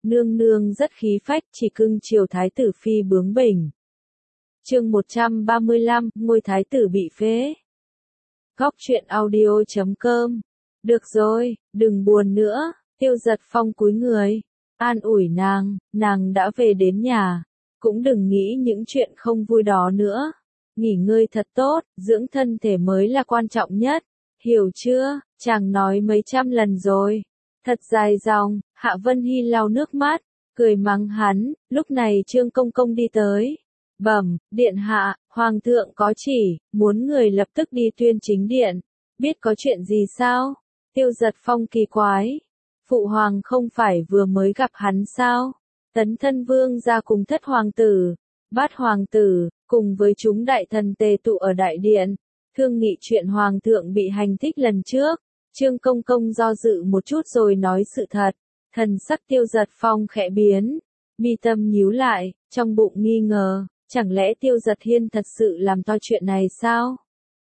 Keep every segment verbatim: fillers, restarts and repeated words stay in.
nương nương rất khí phách chỉ cưng chiều thái tử phi bướng bỉnh. Chương một trăm ba mươi lăm, ngôi thái tử bị phế. Góc truyện audio chấm com. Được rồi, đừng buồn nữa, Tiêu Giật Phong cúi người, an ủi nàng, nàng đã về đến nhà, cũng đừng nghĩ những chuyện không vui đó nữa. Nghỉ ngơi thật tốt, dưỡng thân thể mới là quan trọng nhất, hiểu chưa, chàng nói mấy trăm lần rồi. Thật dài dòng, Hạ Vân Hy lau nước mắt, cười mắng hắn, lúc này Trương Công Công đi tới. Bẩm, điện hạ, hoàng thượng có chỉ, muốn người lập tức đi tuyên chính điện, biết có chuyện gì sao? Tiêu Giật Phong kỳ quái, phụ hoàng không phải vừa mới gặp hắn sao? Tấn Thân Vương ra cùng thất hoàng tử, bát hoàng tử, cùng với chúng đại thần tề tụ ở đại điện, thương nghị chuyện hoàng thượng bị hành thích lần trước. Trương Công Công do dự một chút rồi nói sự thật, thần sắc Tiêu Giật Phong khẽ biến, mi tâm nhíu lại, trong bụng nghi ngờ, chẳng lẽ Tiêu Giật Hiên thật sự làm to chuyện này sao?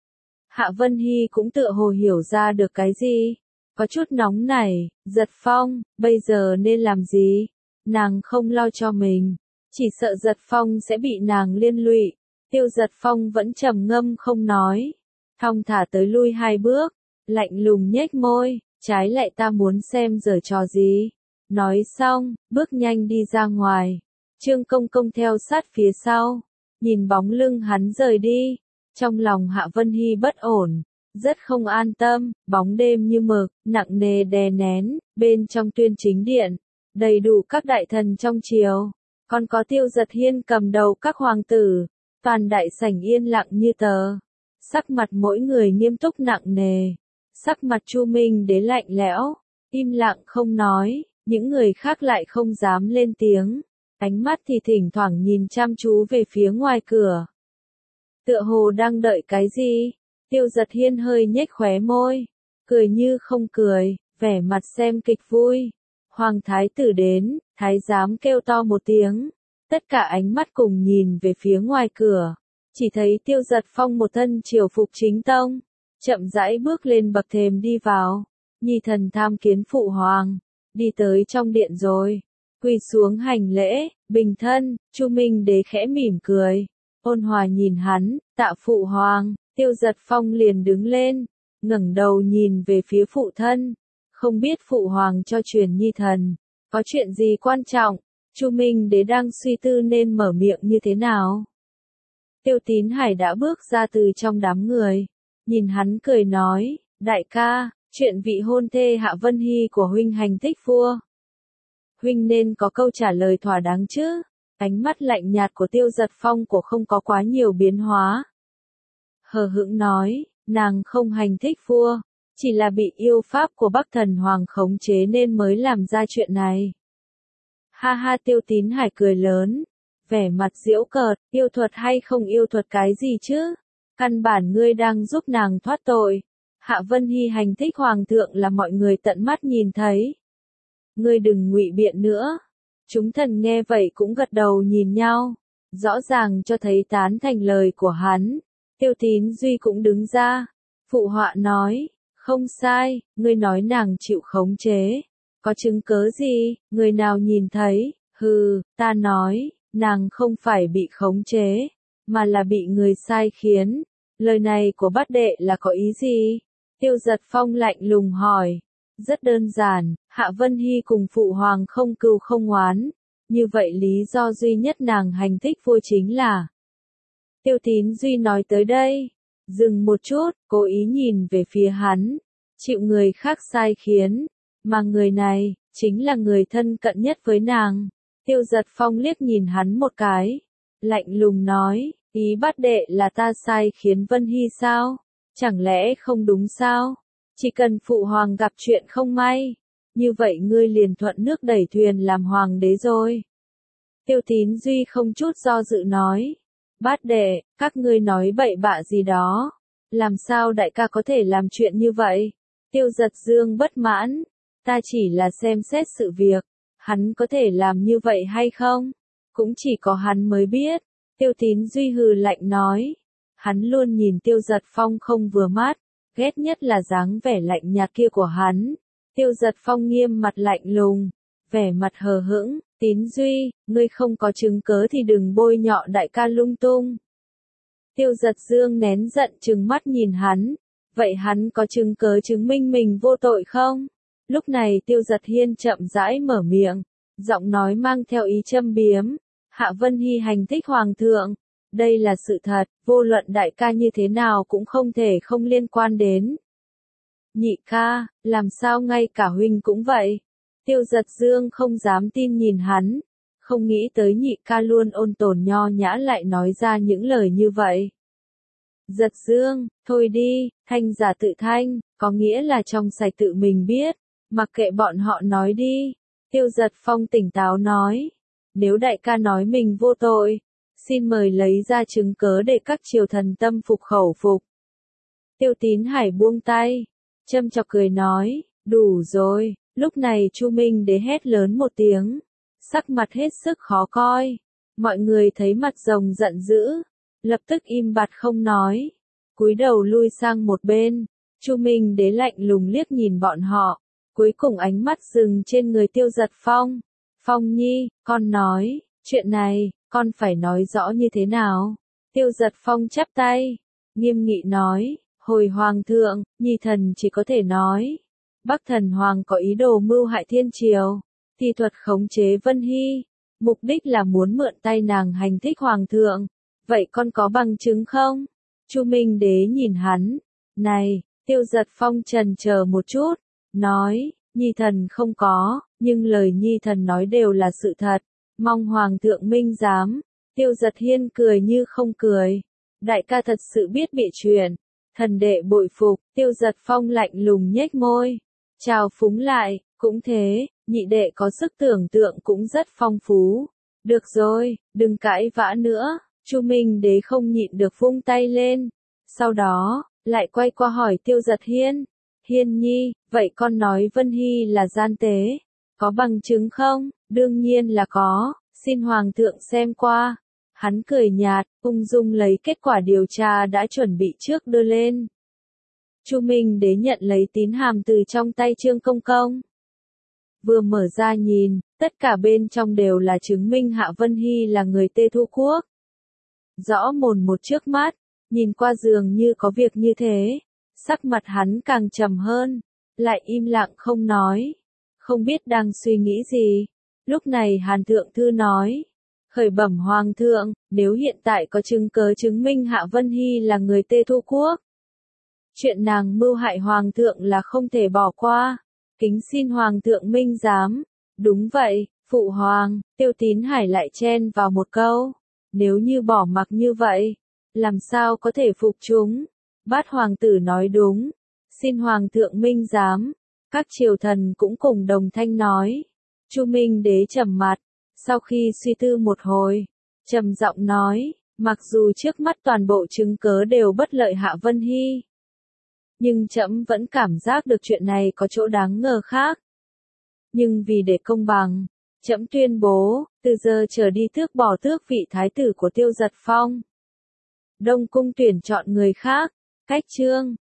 Hạ Vân Hy cũng tựa hồ hiểu ra được cái gì, có chút nóng nảy, Giật Phong, bây giờ nên làm gì? Nàng không lo cho mình, chỉ sợ Giật Phong sẽ bị nàng liên lụy. Tiêu Giật Phong vẫn trầm ngâm không nói, thong thả tới lui hai bước, lạnh lùng nhếch môi, trái lại ta muốn xem giở trò gì. Nói xong, bước nhanh đi ra ngoài. Trương Công Công theo sát phía sau, nhìn bóng lưng hắn rời đi, trong lòng Hạ Vân Hy bất ổn, rất không an tâm, bóng đêm như mực, nặng nề đè nén, bên trong tuyên chính điện, đầy đủ các đại thần trong triều, còn có Tiêu Giật Hiên cầm đầu các hoàng tử, toàn đại sảnh yên lặng như tờ, sắc mặt mỗi người nghiêm túc nặng nề, sắc mặt Chu Minh Đế lạnh lẽo, im lặng không nói, những người khác lại không dám lên tiếng. Ánh mắt thì thỉnh thoảng nhìn chăm chú về phía ngoài cửa. Tựa hồ đang đợi cái gì? Tiêu Giật Hiên hơi nhếch khóe môi, cười như không cười, vẻ mặt xem kịch vui. Hoàng thái tử đến, thái giám kêu to một tiếng. Tất cả ánh mắt cùng nhìn về phía ngoài cửa. Chỉ thấy Tiêu Giật Phong một thân triều phục chính tông, chậm rãi bước lên bậc thềm đi vào. Nhi thần tham kiến phụ hoàng, đi tới trong điện rồi. Quỳ xuống hành lễ, bình thân, Chu Minh Đế khẽ mỉm cười, ôn hòa nhìn hắn, tạ phụ hoàng. Tiêu Giật Phong liền đứng lên, ngẩng đầu nhìn về phía phụ thân, không biết phụ hoàng cho truyền nhi thần, có chuyện gì quan trọng. Chu Minh Đế đang suy tư nên mở miệng như thế nào. Tiêu Tín Hải đã bước ra từ trong đám người, nhìn hắn cười nói, đại ca, chuyện vị hôn thê Hạ Vân Hy của huynh hành thích vua. Huynh nên có câu trả lời thỏa đáng chứ. Ánh mắt lạnh nhạt của Tiêu Giật Phong của không có quá nhiều biến hóa. Hờ hững nói, nàng không hành thích vua, chỉ là bị yêu pháp của Bắc Thần Hoàng khống chế nên mới làm ra chuyện này. Ha ha, Tiêu Tín Hải cười lớn, vẻ mặt giễu cợt, yêu thuật hay không yêu thuật cái gì chứ? Căn bản ngươi đang giúp nàng thoát tội. Hạ Vân Hy hành thích hoàng thượng là mọi người tận mắt nhìn thấy. Ngươi đừng ngụy biện nữa. Chúng thần nghe vậy cũng gật đầu nhìn nhau, rõ ràng cho thấy tán thành lời của hắn. Tiêu Tín Duy cũng đứng ra, phụ họa nói, không sai, ngươi nói nàng chịu khống chế, có chứng cớ gì, người nào nhìn thấy, hừ, ta nói, nàng không phải bị khống chế, mà là bị người sai khiến. Lời này của bát đệ là có ý gì? Tiêu Giật Phong lạnh lùng hỏi. Rất đơn giản, Hạ Vân Hy cùng phụ hoàng không cừu không oán, như vậy lý do duy nhất nàng hành thích vua chính là. Tiêu Tín Duy nói tới đây, dừng một chút, cố ý nhìn về phía hắn, chịu người khác sai khiến, mà người này, chính là người thân cận nhất với nàng. Tiêu Giật Phong liếc nhìn hắn một cái, lạnh lùng nói, ý bát đệ là ta sai khiến Vân Hy sao? Chẳng lẽ không đúng sao? Chỉ cần phụ hoàng gặp chuyện không may, như vậy ngươi liền thuận nước đẩy thuyền làm hoàng đế rồi. Tiêu Tín Duy không chút do dự nói, bát đệ, các ngươi nói bậy bạ gì đó, làm sao đại ca có thể làm chuyện như vậy? Tiêu Giật Dương bất mãn, ta chỉ là xem xét sự việc, hắn có thể làm như vậy hay không? Cũng chỉ có hắn mới biết. Tiêu Tín Duy hừ lạnh nói, hắn luôn nhìn Tiêu Giật Phong không vừa mắt. Ghét nhất là dáng vẻ lạnh nhạt kia của hắn. Tiêu Giật Phong nghiêm mặt lạnh lùng, vẻ mặt hờ hững, Tín Duy, ngươi không có chứng cớ thì đừng bôi nhọ đại ca lung tung. Tiêu Giật Dương nén giận trừng mắt nhìn hắn, vậy hắn có chứng cớ chứng minh mình vô tội không? Lúc này Tiêu Giật Hiên chậm rãi mở miệng, giọng nói mang theo ý châm biếm, Hạ Vân Hy hành thích hoàng thượng, đây là sự thật, vô luận đại ca như thế nào cũng không thể không liên quan đến. Nhị ca, làm sao ngay cả huynh cũng vậy? Tiêu Giật Dương không dám tin nhìn hắn, không nghĩ tới nhị ca luôn ôn tồn nho nhã lại nói ra những lời như vậy. Giật Dương, thôi đi, thanh giả tự thanh, có nghĩa là trong sạch tự mình biết, mặc kệ bọn họ nói đi. Tiêu Giật Phong tỉnh táo nói, nếu đại ca nói mình vô tội, xin mời lấy ra chứng cớ để các triều thần tâm phục khẩu phục. Tiêu Tín Hải buông tay, châm chọc cười nói, đủ rồi. Lúc này Chu Minh Đế hét lớn một tiếng, sắc mặt hết sức khó coi. Mọi người thấy mặt rồng giận dữ, lập tức im bặt không nói, cúi đầu lui sang một bên. Chu Minh Đế lạnh lùng liếc nhìn bọn họ, cuối cùng ánh mắt dừng trên người Tiêu Giật Phong. Phong Nhi, con nói, chuyện này, con phải nói rõ như thế nào? Tiêu Giật Phong chắp tay, nghiêm nghị nói, hồi hoàng thượng, Nhi thần chỉ có thể nói. Bắc Thần Hoàng có ý đồ mưu hại thiên triều, thi thuật khống chế Vân Hy, mục đích là muốn mượn tay nàng hành thích hoàng thượng. Vậy con có bằng chứng không? Chu Minh Đế nhìn hắn, này, Tiêu Giật Phong chần chờ một chút, nói, Nhi thần không có, nhưng lời Nhi thần nói đều là sự thật, mong hoàng thượng minh giám. Tiêu Giật Hiên cười như không cười, đại ca thật sự biết bị chuyện, thần đệ bội phục. Tiêu Giật Phong lạnh lùng nhếch môi, chào phúng lại, cũng thế, nhị đệ có sức tưởng tượng cũng rất phong phú. Được rồi, đừng cãi vã nữa. Chu Minh Đế không nhịn được vung tay lên, sau đó, lại quay qua hỏi Tiêu Giật Hiên, Hiên Nhi, vậy con nói Vân Hy là gian tế, có bằng chứng không? Đương nhiên là có, xin hoàng thượng xem qua. Hắn cười nhạt, ung dung lấy kết quả điều tra đã chuẩn bị trước đưa lên. Chu Minh Đế nhận lấy tín hàm từ trong tay Trương Công Công. Vừa mở ra nhìn, tất cả bên trong đều là chứng minh Hạ Vân Hy là người Tê Thu Quốc. Rõ mồn một trước mắt, nhìn qua dường như có việc như thế, sắc mặt hắn càng trầm hơn, lại im lặng không nói, không biết đang suy nghĩ gì. Lúc này Hàn Thượng Thư nói, khởi bẩm hoàng thượng, nếu hiện tại có chứng cớ chứng minh Hạ Vân Hy là người Tê Thu Quốc, chuyện nàng mưu hại hoàng thượng là không thể bỏ qua, kính xin hoàng thượng minh giám. Đúng vậy, phụ hoàng. Tiêu Tín Hải lại chen vào một câu, nếu như bỏ mặc như vậy, làm sao có thể phục chúng? Bát hoàng tử nói đúng, xin hoàng thượng minh giám. Các triều thần cũng cùng đồng thanh nói. Chu Minh Đế trầm mặt, sau khi suy tư một hồi, trầm giọng nói, mặc dù trước mắt toàn bộ chứng cớ đều bất lợi Hạ Vân Hy, nhưng trẫm vẫn cảm giác được chuyện này có chỗ đáng ngờ khác. Nhưng vì để công bằng, trẫm tuyên bố, từ giờ trở đi tước bỏ tước vị thái tử của Tiêu Giật Phong. Đông cung tuyển chọn người khác, cách chương.